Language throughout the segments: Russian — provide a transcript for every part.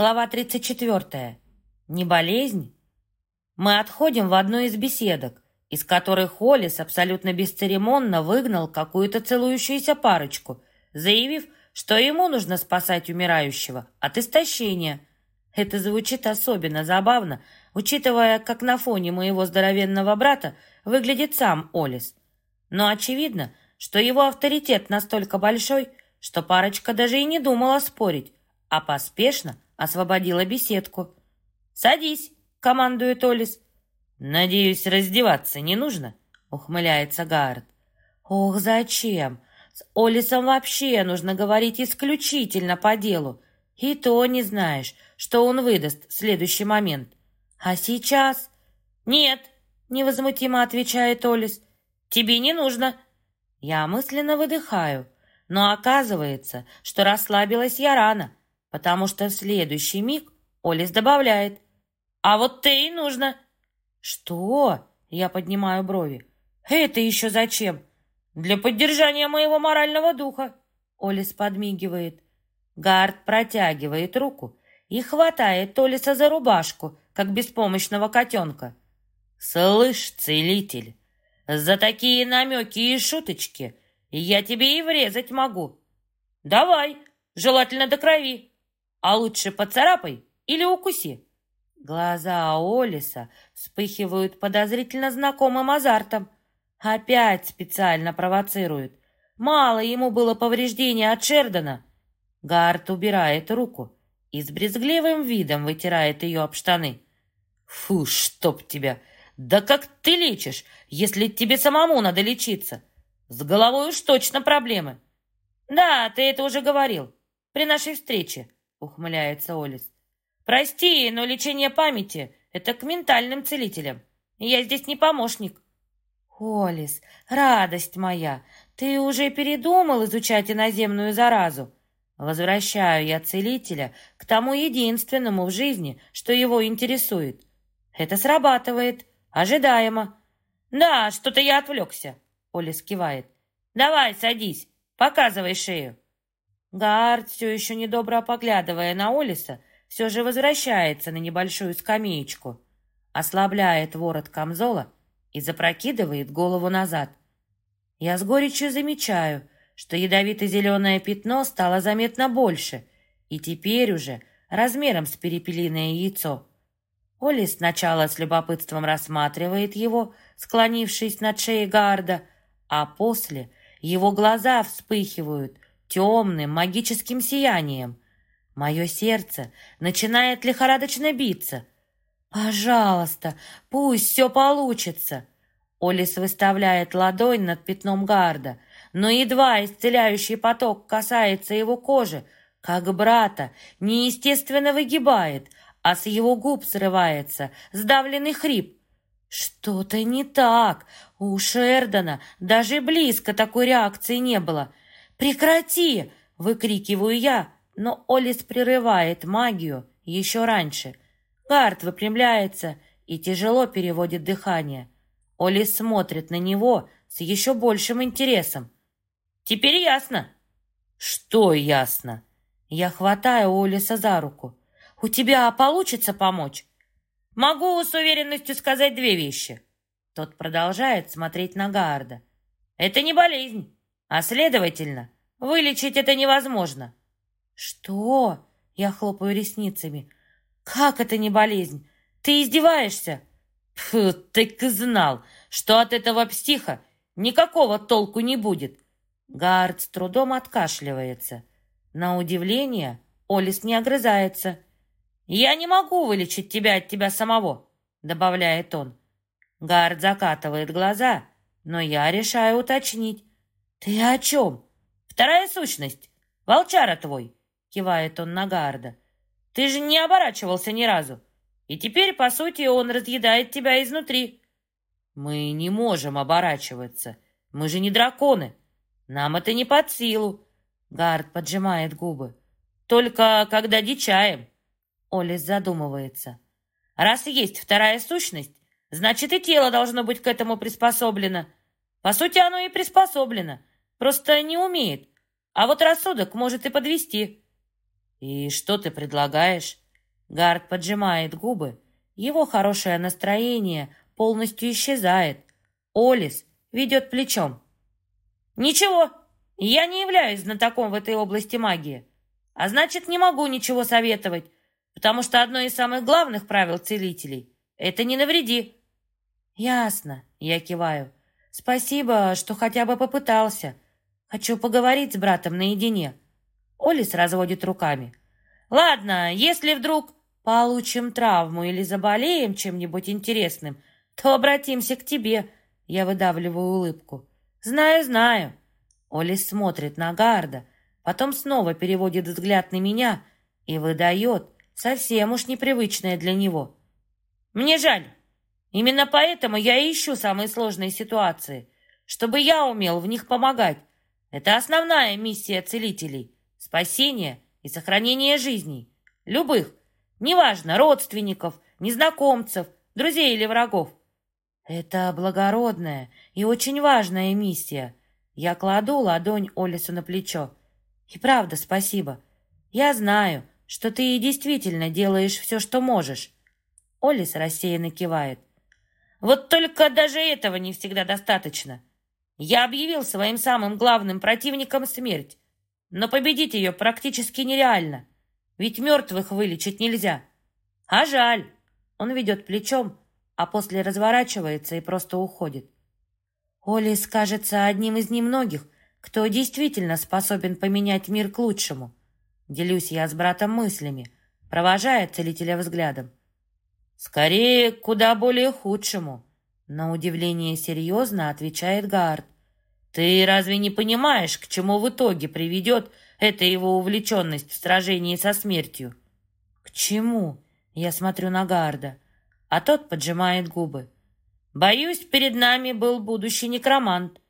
Глава 34. Не болезнь? Мы отходим в одну из беседок, из которых Холлис абсолютно бесцеремонно выгнал какую-то целующуюся парочку, заявив, что ему нужно спасать умирающего от истощения. Это звучит особенно забавно, учитывая, как на фоне моего здоровенного брата выглядит сам Олис. Но очевидно, что его авторитет настолько большой, что парочка даже и не думала спорить, а поспешно освободила беседку. «Садись», — командует Олис. «Надеюсь, раздеваться не нужно?» — ухмыляется Гаррет. «Ох, зачем? С Олисом вообще нужно говорить исключительно по делу. И то не знаешь, что он выдаст в следующий момент. А сейчас...» «Нет», — невозмутимо отвечает Олис. «Тебе не нужно». Я мысленно выдыхаю, но оказывается, что расслабилась я рано, потому что в следующий миг Олис добавляет: «А вот ты и нужно». «Что?» — я поднимаю брови. «Это еще зачем?» «Для поддержания моего морального духа», — Олис подмигивает. Гард протягивает руку и хватает Олиса за рубашку, как беспомощного котенка. «Слышь, целитель, за такие намеки и шуточки я тебе и врезать могу. Давай, желательно до крови. А лучше поцарапай или укуси». Глаза Олиса вспыхивают подозрительно знакомым азартом. Опять специально провоцирует. Мало ему было повреждения от Шердона. Гард убирает руку и с брезгливым видом вытирает ее об штаны. «Фу, чтоб тебя! Да как ты лечишь, если тебе самому надо лечиться? С головой уж точно проблемы». «Да, ты это уже говорил при нашей встрече», — ухмыляется Олис. «Прости, но лечение памяти — это к ментальным целителям. Я здесь не помощник». «Олис, радость моя, ты уже передумал изучать иноземную заразу?» Возвращаю я целителя к тому единственному в жизни, что его интересует. Это срабатывает, ожидаемо. «Да, что-то я отвлекся», — Олис кивает. «Давай, садись, показывай шею». Гард, все еще недобро поглядывая на Олиса, все же возвращается на небольшую скамеечку, ослабляет ворот камзола и запрокидывает голову назад. Я с горечью замечаю, что ядовито-зеленое пятно стало заметно больше и теперь уже размером с перепелиное яйцо. Олис сначала с любопытством рассматривает его, склонившись над шеей Гарда, а после его глаза вспыхивают темным магическим сиянием. Мое сердце начинает лихорадочно биться. «Пожалуйста, пусть все получится!» Олис выставляет ладонь над пятном Гарда, но едва исцеляющий поток касается его кожи, как брата неестественно выгибает, а с его губ срывается сдавленный хрип. Что-то не так. У Шердона даже близко такой реакции не было. «Прекрати!» — выкрикиваю я, но Олис прерывает магию еще раньше. Гард выпрямляется и тяжело переводит дыхание. Олис смотрит на него с еще большим интересом. «Теперь ясно». «Что ясно?» Я хватаю Олиса за руку. «У тебя получится помочь?» «Могу с уверенностью сказать две вещи». Тот продолжает смотреть на Гарда. «Это не болезнь, а, следовательно, вылечить это невозможно». «Что?» — я хлопаю ресницами. «Как это не болезнь? Ты издеваешься?» «Фу, так и знал, что от этого психа никакого толку не будет». Гард с трудом откашливается. На удивление Олис не огрызается. «Я не могу вылечить тебя от тебя самого», — добавляет он. Гард закатывает глаза, но я решаю уточнить. «Ты о чем?» «Вторая сущность. Волчара твой», — кивает он на Гарда. «Ты же не оборачивался ни разу. И теперь, по сути, он разъедает тебя изнутри». «Мы не можем оборачиваться. Мы же не драконы. Нам это не под силу». Гард поджимает губы. «Только когда дичаем». Олис задумывается. «Раз есть вторая сущность, значит, и тело должно быть к этому приспособлено. По сути, оно и приспособлено, просто не умеет. А вот рассудок может и подвести». «И что ты предлагаешь?» Гард поджимает губы. Его хорошее настроение полностью исчезает. Олис ведет плечом. «Ничего, я не являюсь знатоком в этой области магии, а значит, не могу ничего советовать, потому что одно из самых главных правил целителей — это не навреди». «Ясно», — я киваю. «Спасибо, что хотя бы попытался. Хочу поговорить с братом наедине». Олис разводит руками. «Ладно, если вдруг получим травму или заболеем чем-нибудь интересным, то обратимся к тебе». Я выдавливаю улыбку. «Знаю, знаю». Олис смотрит на Гарда, потом снова переводит взгляд на меня и выдает совсем уж непривычное для него. «Мне жаль. Именно поэтому я и ищу самые сложные ситуации, чтобы я умел в них помогать. Это основная миссия целителей — спасение и сохранение жизней. Любых, неважно, родственников, незнакомцев, друзей или врагов. Это благородная и очень важная миссия». Я кладу ладонь Олису на плечо. «И правда, спасибо. Я знаю, что ты и действительно делаешь все, что можешь». Олис рассеянно кивает. «Вот только даже этого не всегда достаточно. Я объявил своим самым главным противником смерть, но победить ее практически нереально, ведь мертвых вылечить нельзя. А жаль». Он ведет плечом, а после разворачивается и просто уходит. Олис кажется одним из немногих, кто действительно способен поменять мир к лучшему. Делюсь я с братом мыслями, провожая целителя взглядом. «Скорее, куда более худшему», — на удивление серьезно отвечает Гард. «Ты разве не понимаешь, к чему в итоге приведет эта его увлеченность в сражении со смертью?» «К чему?» — я смотрю на Гарда, а тот поджимает губы. «Боюсь, перед нами был будущий некромант».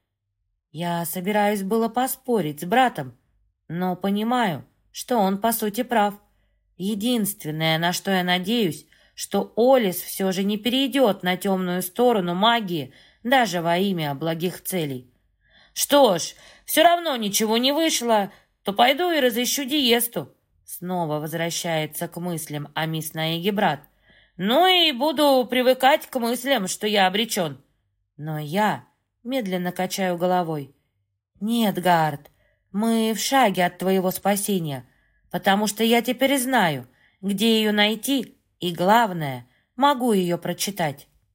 Я собираюсь было поспорить с братом, но понимаю, что он по сути прав. Единственное, на что я надеюсь, что Олис все же не перейдет на темную сторону магии даже во имя благих целей. «Что ж, все равно ничего не вышло, то пойду и разыщу Диесту». Снова возвращается к мыслям о мисс Наиге брат. «Ну и буду привыкать к мыслям, что я обречен». Но я медленно качаю головой. «Нет, Гард, мы в шаге от твоего спасения, потому что я теперь знаю, где ее найти, и, главное, могу ее прочитать».